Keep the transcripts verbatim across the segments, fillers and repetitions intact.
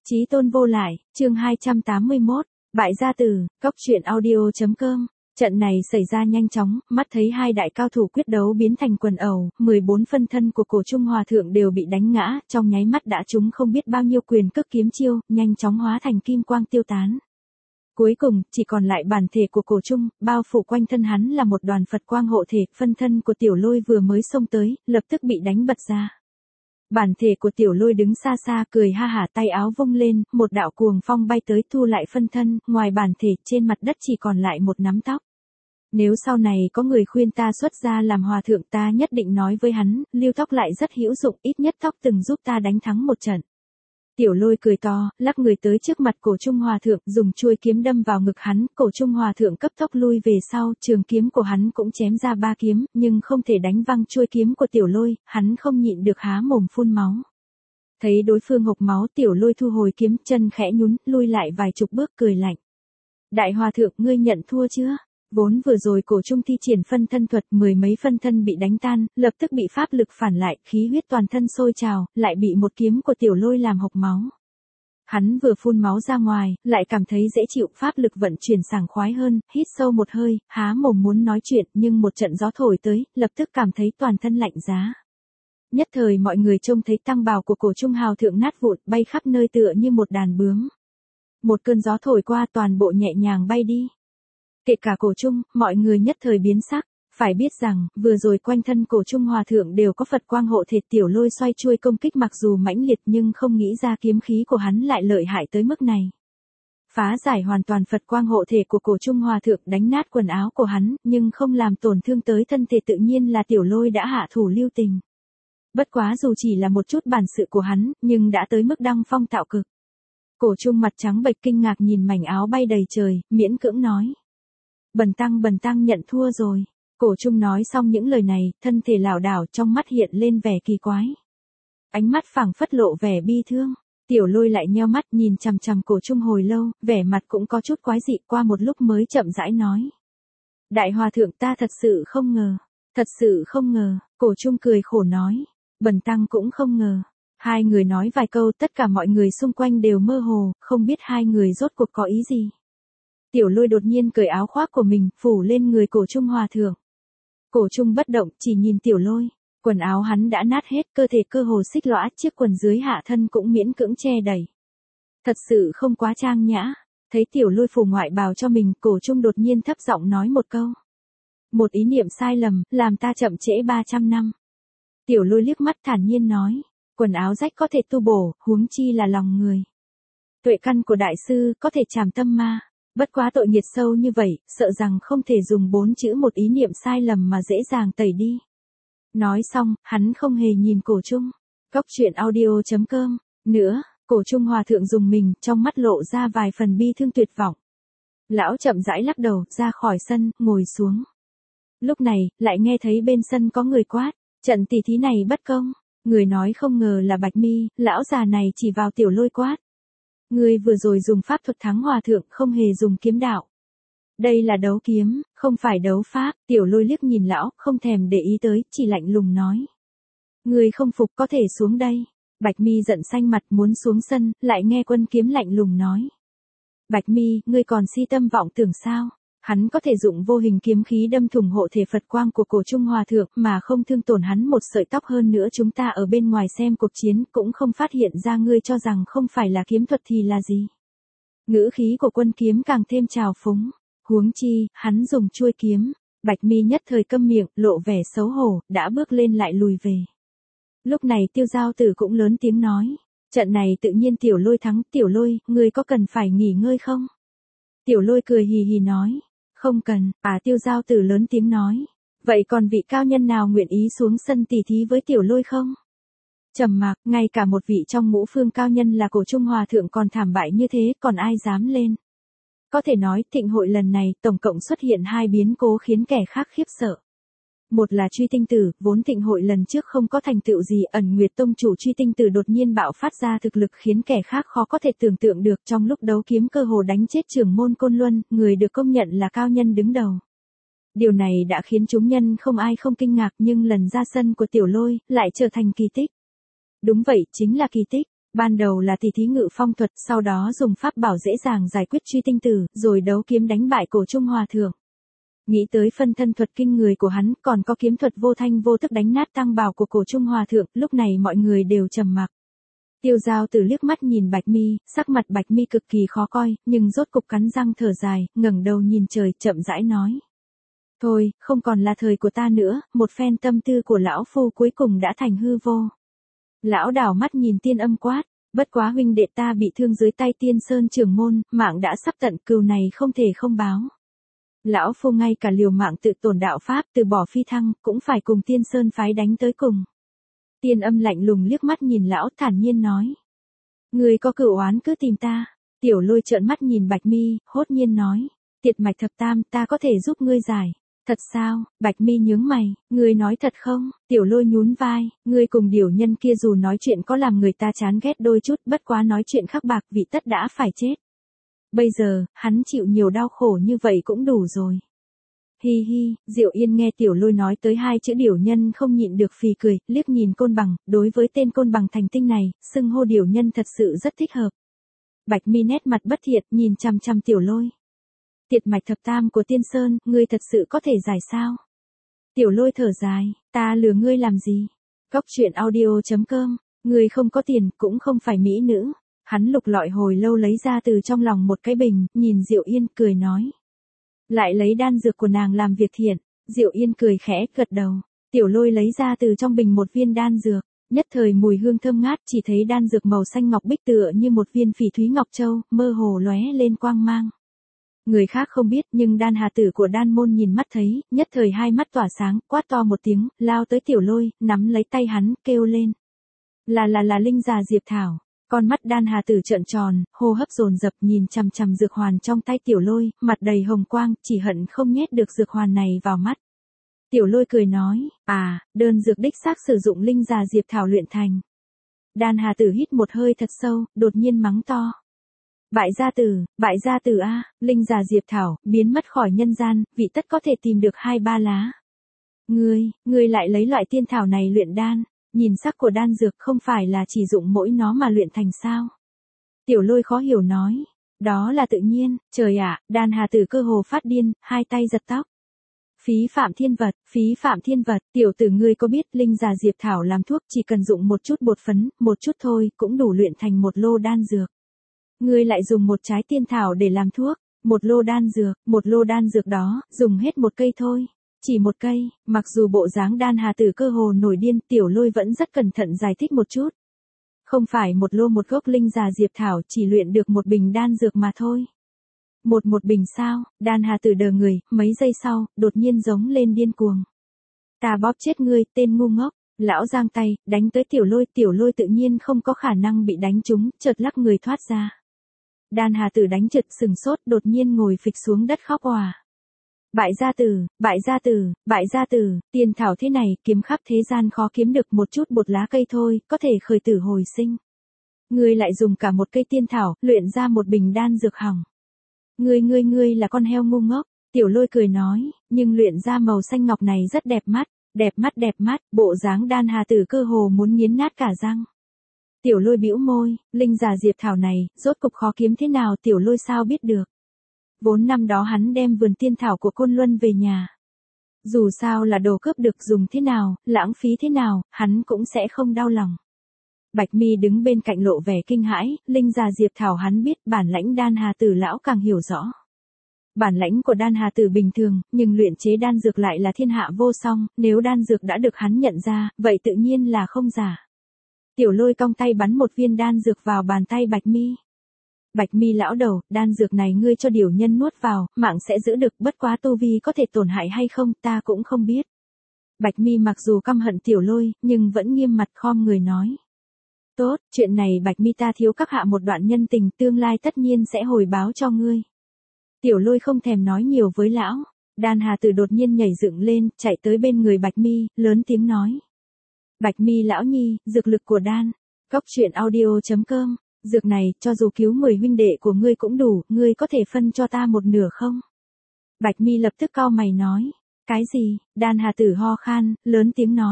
Chí tôn vô lại, chương hai trăm tám mươi mốt, bại gia tử, cóc truyện audio chấm com. Trận này xảy ra nhanh chóng, mắt thấy hai đại cao thủ quyết đấu biến thành quần ẩu, mười bốn phân thân của Cổ Trung Hòa Thượng đều bị đánh ngã, trong nháy mắt đã trúng không biết bao nhiêu quyền cước kiếm chiêu, nhanh chóng hóa thành kim quang tiêu tán. Cuối cùng, chỉ còn lại bản thể của Cổ Trung, bao phủ quanh thân hắn là một đoàn Phật quang hộ thể, phân thân của Tiểu Lôi vừa mới xông tới, lập tức bị đánh bật ra. Bản thể của Tiểu Lôi đứng xa xa cười ha hả, tay áo vung lên, một đạo cuồng phong bay tới thu lại phân thân, ngoài bản thể trên mặt đất chỉ còn lại một nắm tóc. Nếu sau này có người khuyên ta xuất gia làm hòa thượng, ta nhất định nói với hắn, lưu tóc lại rất hữu dụng, ít nhất tóc từng giúp ta đánh thắng một trận. Tiểu Lôi cười to, lắc người tới trước mặt Cổ Trung Hòa Thượng, dùng chuôi kiếm đâm vào ngực hắn, Cổ Trung Hòa Thượng cấp tốc lui về sau, trường kiếm của hắn cũng chém ra ba kiếm, nhưng không thể đánh văng chuôi kiếm của Tiểu Lôi, hắn không nhịn được há mồm phun máu. Thấy đối phương hộc máu, Tiểu Lôi thu hồi kiếm, chân khẽ nhún, lui lại vài chục bước cười lạnh. Đại Hòa Thượng, ngươi nhận thua chưa? Vốn vừa rồi Cổ Trung thi triển phân thân thuật, mười mấy phân thân bị đánh tan, lập tức bị pháp lực phản lại, khí huyết toàn thân sôi trào, lại bị một kiếm của Tiểu Lôi làm hộc máu. Hắn vừa phun máu ra ngoài, lại cảm thấy dễ chịu, pháp lực vận chuyển sảng khoái hơn, hít sâu một hơi, há mồm muốn nói chuyện, nhưng một trận gió thổi tới, lập tức cảm thấy toàn thân lạnh giá. Nhất thời mọi người trông thấy tăng bào của Cổ Trung Hào Thượng nát vụn, bay khắp nơi tựa như một đàn bướm. Một cơn gió thổi qua, toàn bộ nhẹ nhàng bay đi. Kể cả Cổ Trung, mọi người nhất thời biến sắc, phải biết rằng, vừa rồi quanh thân Cổ Trung Hòa Thượng đều có Phật quang hộ thể, Tiểu Lôi xoay chuôi công kích mặc dù mãnh liệt nhưng không nghĩ ra kiếm khí của hắn lại lợi hại tới mức này. Phá giải hoàn toàn Phật quang hộ thể của Cổ Trung Hòa Thượng, đánh nát quần áo của hắn, nhưng không làm tổn thương tới thân thể, tự nhiên là Tiểu Lôi đã hạ thủ lưu tình. Bất quá dù chỉ là một chút bản sự của hắn, nhưng đã tới mức đăng phong tạo cực. Cổ Trung mặt trắng bệch kinh ngạc nhìn mảnh áo bay đầy trời, miễn cưỡng nói. Bần tăng bần tăng nhận thua rồi. Cổ Trung nói xong những lời này, thân thể lảo đảo, trong mắt hiện lên vẻ kỳ quái. Ánh mắt phảng phất lộ vẻ bi thương. Tiểu Lôi lại nheo mắt nhìn chằm chằm Cổ Trung hồi lâu, vẻ mặt cũng có chút quái dị, qua một lúc mới chậm rãi nói. Đại Hòa Thượng, ta thật sự không ngờ, thật sự không ngờ. Cổ Trung cười khổ nói. Bần tăng cũng không ngờ. Hai người nói vài câu, tất cả mọi người xung quanh đều mơ hồ, không biết hai người rốt cuộc có ý gì. Tiểu Lôi đột nhiên cởi áo khoác của mình, phủ lên người Cổ Trung Hòa Thượng. Cổ Trung bất động, chỉ nhìn Tiểu Lôi, quần áo hắn đã nát hết, cơ thể cơ hồ xích lõa, chiếc quần dưới hạ thân cũng miễn cưỡng che đẩy. Thật sự không quá trang nhã. Thấy Tiểu Lôi phủ ngoại bào cho mình, Cổ Trung đột nhiên thấp giọng nói một câu. Một ý niệm sai lầm, làm ta chậm trễ ba trăm năm. Tiểu Lôi liếc mắt thản nhiên nói, quần áo rách có thể tu bổ, huống chi là lòng người. Tuệ căn của đại sư có thể trảm tâm ma. Bất quá tội nghiệt sâu như vậy, sợ rằng không thể dùng bốn chữ một ý niệm sai lầm mà dễ dàng tẩy đi. Nói xong, hắn không hề nhìn Cổ Trung. Cóc truyện audio chấm com. Nữa, Cổ Trung Hòa Thượng dùng mình, trong mắt lộ ra vài phần bi thương tuyệt vọng. Lão chậm rãi lắc đầu, ra khỏi sân, ngồi xuống. Lúc này, lại nghe thấy bên sân có người quát, trận tỷ thí này bất công. Người nói không ngờ là Bạch Mi, lão già này chỉ vào Tiểu Lôi quát. Ngươi vừa rồi dùng pháp thuật thắng Hòa Thượng, không hề dùng kiếm đạo. Đây là đấu kiếm, không phải đấu pháp. Tiểu Lôi liếc nhìn lão, không thèm để ý tới, chỉ lạnh lùng nói. Ngươi không phục có thể xuống đây. Bạch Mi giận xanh mặt muốn xuống sân, lại nghe Quân Kiếm lạnh lùng nói. Bạch Mi, ngươi còn si tâm vọng tưởng sao? Hắn có thể dụng vô hình kiếm khí đâm thủng hộ thể Phật quang của Cổ Trung Hòa Thượng mà không thương tổn hắn một sợi tóc, hơn nữa chúng ta ở bên ngoài xem cuộc chiến cũng không phát hiện ra ngươi cho rằng không phải là kiếm thuật thì là gì. Ngữ khí của Quân Kiếm càng thêm trào phúng. Huống chi, hắn dùng chuôi kiếm. Bạch Mi nhất thời câm miệng, lộ vẻ xấu hổ, đã bước lên lại lùi về. Lúc này Tiêu Giao Tử cũng lớn tiếng nói. Trận này tự nhiên Tiểu Lôi thắng. Tiểu Lôi, ngươi có cần phải nghỉ ngơi không? Tiểu Lôi cười hì hì nói. Không cần. À, Tiêu Giao Tử lớn tiếng nói. Vậy còn vị cao nhân nào nguyện ý xuống sân tỉ thí với Tiểu Lôi không? Trầm mặc, ngay cả một vị trong ngũ phương cao nhân là Cổ Trung Hòa Thượng còn thảm bại như thế, còn ai dám lên? Có thể nói, thịnh hội lần này, tổng cộng xuất hiện hai biến cố khiến kẻ khác khiếp sợ. Một là Truy Tinh Tử, vốn thịnh hội lần trước không có thành tựu gì, Ẩn Nguyệt Tông chủ Truy Tinh Tử đột nhiên bạo phát ra thực lực khiến kẻ khác khó có thể tưởng tượng được, trong lúc đấu kiếm cơ hồ đánh chết trưởng môn Côn Luân, người được công nhận là cao nhân đứng đầu. Điều này đã khiến chúng nhân không ai không kinh ngạc, nhưng lần ra sân của Tiểu Lôi lại trở thành kỳ tích. Đúng vậy, chính là kỳ tích. Ban đầu là tỷ thí ngự phong thuật, sau đó dùng pháp bảo dễ dàng giải quyết truy tinh tử, rồi đấu kiếm đánh bại Cổ Trung Hòa Thượng. Nghĩ tới phân thân thuật kinh người của hắn, còn có kiếm thuật vô thanh vô tức đánh nát tăng bào của Cổ Trung Hòa Thượng, lúc này mọi người đều trầm mặc. Tiêu Giao Tử liếc mắt nhìn Bạch Mi, sắc mặt Bạch Mi cực kỳ khó coi, nhưng rốt cục cắn răng thở dài, ngẩng đầu nhìn trời, chậm rãi nói. Thôi, không còn là thời của ta nữa, một phen tâm tư của lão phu cuối cùng đã thành hư vô. Lão đảo mắt nhìn Tiên Âm quát, bất quá huynh đệ ta bị thương dưới tay Tiên Sơn trưởng môn, mạng đã sắp tận, cừu này không thể không báo. Lão phu ngay cả liều mạng tự tổn đạo pháp, từ bỏ phi thăng, cũng phải cùng Tiên Sơn phái đánh tới cùng. Tiên Âm lạnh lùng liếc mắt nhìn lão, thản nhiên nói. Người có cửu oán cứ tìm ta. Tiểu Lôi trợn mắt nhìn Bạch Mi, hốt nhiên nói. Tiệt mạch thập tam, ta có thể giúp ngươi giải. Thật sao? Bạch Mi nhướng mày, ngươi nói thật không? Tiểu Lôi nhún vai, ngươi cùng điểu nhân kia dù nói chuyện có làm người ta chán ghét đôi chút, bất quá nói chuyện khắc bạc vị tất đã phải chết. Bây giờ, hắn chịu nhiều đau khổ như vậy cũng đủ rồi. Hi hi, Diệu Yên nghe Tiểu Lôi nói tới hai chữ điểu nhân không nhịn được phì cười, liếc nhìn Côn Bằng, đối với tên Côn Bằng thành tinh này, xưng hô điểu nhân thật sự rất thích hợp. Bạch Mi nét mặt bất thiện, nhìn chằm chằm Tiểu Lôi. Tiệt mạch thập tam của Tiên Sơn, ngươi thật sự có thể giải sao? Tiểu Lôi thở dài, ta lừa ngươi làm gì? Cóc truyện audio chấm com, ngươi không có tiền, cũng không phải mỹ nữ. Hắn lục lọi hồi lâu lấy ra từ trong lòng một cái bình, nhìn Diệu Yên, cười nói. Lại lấy đan dược của nàng làm việc thiện. Diệu Yên cười khẽ, gật đầu. Tiểu Lôi lấy ra từ trong bình một viên đan dược. Nhất thời mùi hương thơm ngát, chỉ thấy đan dược màu xanh ngọc bích tựa như một viên phỉ thúy ngọc châu, mơ hồ lóe lên quang mang. Người khác không biết, nhưng đan hà tử của đan môn nhìn mắt thấy, nhất thời hai mắt tỏa sáng, quát to một tiếng, lao tới Tiểu Lôi, nắm lấy tay hắn, kêu lên. Là là là linh già Diệp Thảo. Con mắt đan hà tử trợn tròn, hô hấp dồn dập nhìn chằm chằm dược hoàn trong tay Tiểu Lôi, mặt đầy hồng quang, chỉ hận không nhét được dược hoàn này vào mắt. Tiểu Lôi cười nói, à, đơn dược đích xác sử dụng linh già Diệp Thảo luyện thành. Đan hà tử hít một hơi thật sâu, đột nhiên mắng to. Bại gia tử, bại gia tử a, linh già Diệp Thảo, biến mất khỏi nhân gian, vị tất có thể tìm được hai ba lá. Ngươi, ngươi lại lấy loại tiên thảo này luyện đan, nhìn sắc của đan dược không phải là chỉ dụng mỗi nó mà luyện thành sao? Tiểu Lôi khó hiểu nói, đó là tự nhiên, trời ạ, đan hà tử cơ hồ phát điên, hai tay giật tóc. Phí phạm thiên vật, phí phạm thiên vật, tiểu tử ngươi có biết linh già Diệp Thảo làm thuốc chỉ cần dụng một chút bột phấn, một chút thôi, cũng đủ luyện thành một lô đan dược. Ngươi lại dùng một trái tiên thảo để làm thuốc, một lô đan dược, một lô đan dược đó, dùng hết một cây thôi. Chỉ một cây, mặc dù bộ dáng đan hà tử cơ hồ nổi điên, Tiểu Lôi vẫn rất cẩn thận giải thích một chút. Không phải một lô một gốc linh già Diệp Thảo chỉ luyện được một bình đan dược mà thôi. Một một bình sao, đan hà tử đờ người, mấy giây sau, đột nhiên giống lên điên cuồng. Ta bóp chết ngươi, tên ngu ngốc. Lão giang tay, đánh tới Tiểu Lôi, Tiểu Lôi tự nhiên không có khả năng bị đánh trúng, chợt lắc người thoát ra. Đan hà tử đánh chật sừng sốt, đột nhiên ngồi phịch xuống đất khóc òa. Bại gia tử, bại gia tử, bại gia tử, tiên thảo thế này, kiếm khắp thế gian khó kiếm được một chút bột lá cây thôi, có thể khởi tử hồi sinh. Ngươi lại dùng cả một cây tiên thảo, luyện ra một bình đan dược hỏng. Ngươi ngươi ngươi là con heo ngu ngốc, Tiểu Lôi cười nói, nhưng luyện ra màu xanh ngọc này rất đẹp mắt, đẹp mắt đẹp mắt, bộ dáng đan hà tử cơ hồ muốn nghiến nát cả răng. Tiểu Lôi bĩu môi, linh già Diệp Thảo này, rốt cục khó kiếm thế nào Tiểu Lôi sao biết được. Vốn năm đó hắn đem vườn tiên thảo của Côn Luân về nhà. Dù sao là đồ cướp được dùng thế nào, lãng phí thế nào, hắn cũng sẽ không đau lòng. Bạch Mi đứng bên cạnh lộ vẻ kinh hãi, linh già Diệp Thảo hắn biết, bản lãnh đan hà tử lão càng hiểu rõ. Bản lãnh của đan hà tử bình thường, nhưng luyện chế đan dược lại là thiên hạ vô song, nếu đan dược đã được hắn nhận ra, vậy tự nhiên là không giả. Tiểu Lôi cong tay bắn một viên đan dược vào bàn tay Bạch Mi. Bạch Mi lão đầu, đan dược này ngươi cho điểu nhân nuốt vào, mạng sẽ giữ được, bất quá tu vi có thể tổn hại hay không, ta cũng không biết. Bạch Mi mặc dù căm hận Tiểu Lôi, nhưng vẫn nghiêm mặt khom người nói. Tốt, chuyện này Bạch Mi ta thiếu các hạ một đoạn nhân tình, tương lai tất nhiên sẽ hồi báo cho ngươi. Tiểu Lôi không thèm nói nhiều với lão, đan hà tử đột nhiên nhảy dựng lên, chạy tới bên người Bạch Mi, lớn tiếng nói. Bạch Mi lão nhi, dược lực của đan. Cóc truyện audio chấm com, dược này, cho dù cứu mười huynh đệ của ngươi cũng đủ, ngươi có thể phân cho ta một nửa không? Bạch Mi lập tức cau mày nói. Cái gì? Đan hà tử ho khan, lớn tiếng nói.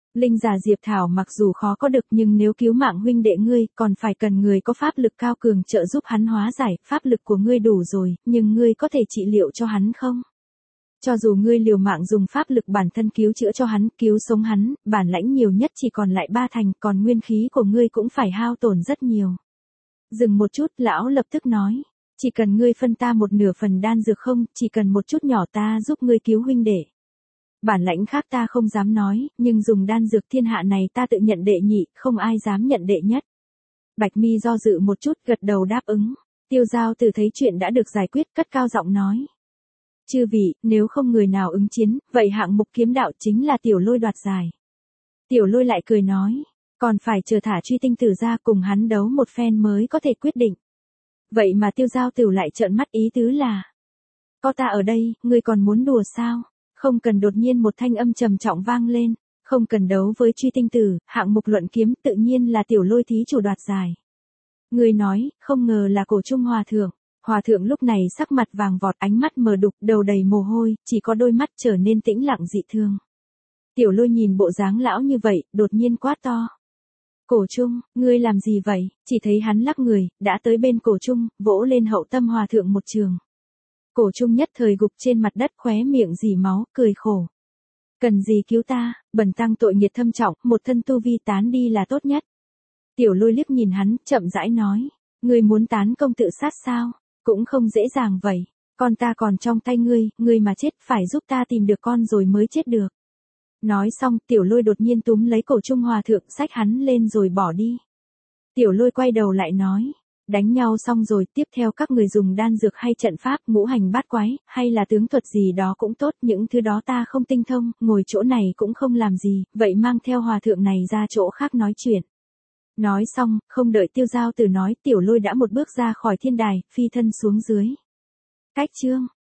Linh giả Diệp Thảo mặc dù khó có được nhưng nếu cứu mạng huynh đệ ngươi, còn phải cần người có pháp lực cao cường trợ giúp hắn hóa giải, pháp lực của ngươi đủ rồi, nhưng ngươi có thể trị liệu cho hắn không? Cho dù ngươi liều mạng dùng pháp lực bản thân cứu chữa cho hắn, cứu sống hắn, bản lãnh nhiều nhất chỉ còn lại ba thành, còn nguyên khí của ngươi cũng phải hao tổn rất nhiều. Dừng một chút, lão lập tức nói, chỉ cần ngươi phân ta một nửa phần đan dược không, chỉ cần một chút nhỏ ta giúp ngươi cứu huynh đệ. Bản lãnh khác ta không dám nói, nhưng dùng đan dược thiên hạ này ta tự nhận đệ nhị, không ai dám nhận đệ nhất. Bạch Mi do dự một chút, gật đầu đáp ứng. Tiêu Giao Tử thấy chuyện đã được giải quyết, cất cao giọng nói. Chư vị, nếu không người nào ứng chiến, vậy hạng mục kiếm đạo chính là Tiểu Lôi đoạt giải. Tiểu Lôi lại cười nói, còn phải chờ thả Truy Tinh Tử ra cùng hắn đấu một phen mới có thể quyết định. Vậy mà Tiêu Giao Tử lại trợn mắt ý tứ là, có ta ở đây, ngươi còn muốn đùa sao? Không cần. Đột nhiên một thanh âm trầm trọng vang lên, không cần đấu với Truy Tinh Tử, hạng mục luận kiếm tự nhiên là Tiểu Lôi thí chủ đoạt giải. Người nói, không ngờ là Cổ Trung Hòa Thượng. Hòa Thượng lúc này sắc mặt vàng vọt, ánh mắt mờ đục, đầu đầy mồ hôi, chỉ có đôi mắt trở nên tĩnh lặng dị thương. Tiểu Lôi nhìn bộ dáng lão như vậy, đột nhiên quát to. Cổ Trung, ngươi làm gì vậy? Chỉ thấy hắn lắc người, đã tới bên Cổ Trung, vỗ lên hậu tâm Hòa Thượng một trường. Cổ Trung nhất thời gục trên mặt đất, khóe miệng rỉ máu, cười khổ. Cần gì cứu ta, bần tăng tội nghiệt thâm trọng, một thân tu vi tán đi là tốt nhất. Tiểu Lôi liếc nhìn hắn, chậm rãi nói, ngươi muốn tán công tự sát sao? Cũng không dễ dàng vậy, con ta còn trong tay ngươi, ngươi mà chết phải giúp ta tìm được con rồi mới chết được. Nói xong, Tiểu Lôi đột nhiên túm lấy Cổ Trung Hòa Thượng, xách hắn lên rồi bỏ đi. Tiểu Lôi quay đầu lại nói, đánh nhau xong rồi, tiếp theo các người dùng đan dược hay trận pháp, ngũ hành bát quái, hay là tướng thuật gì đó cũng tốt, những thứ đó ta không tinh thông, ngồi chỗ này cũng không làm gì, vậy mang theo Hòa Thượng này ra chỗ khác nói chuyện. Nói xong, không đợi Tiêu Giao Tử nói, Tiểu Lôi đã một bước ra khỏi thiên đài, phi thân xuống dưới. Cách chương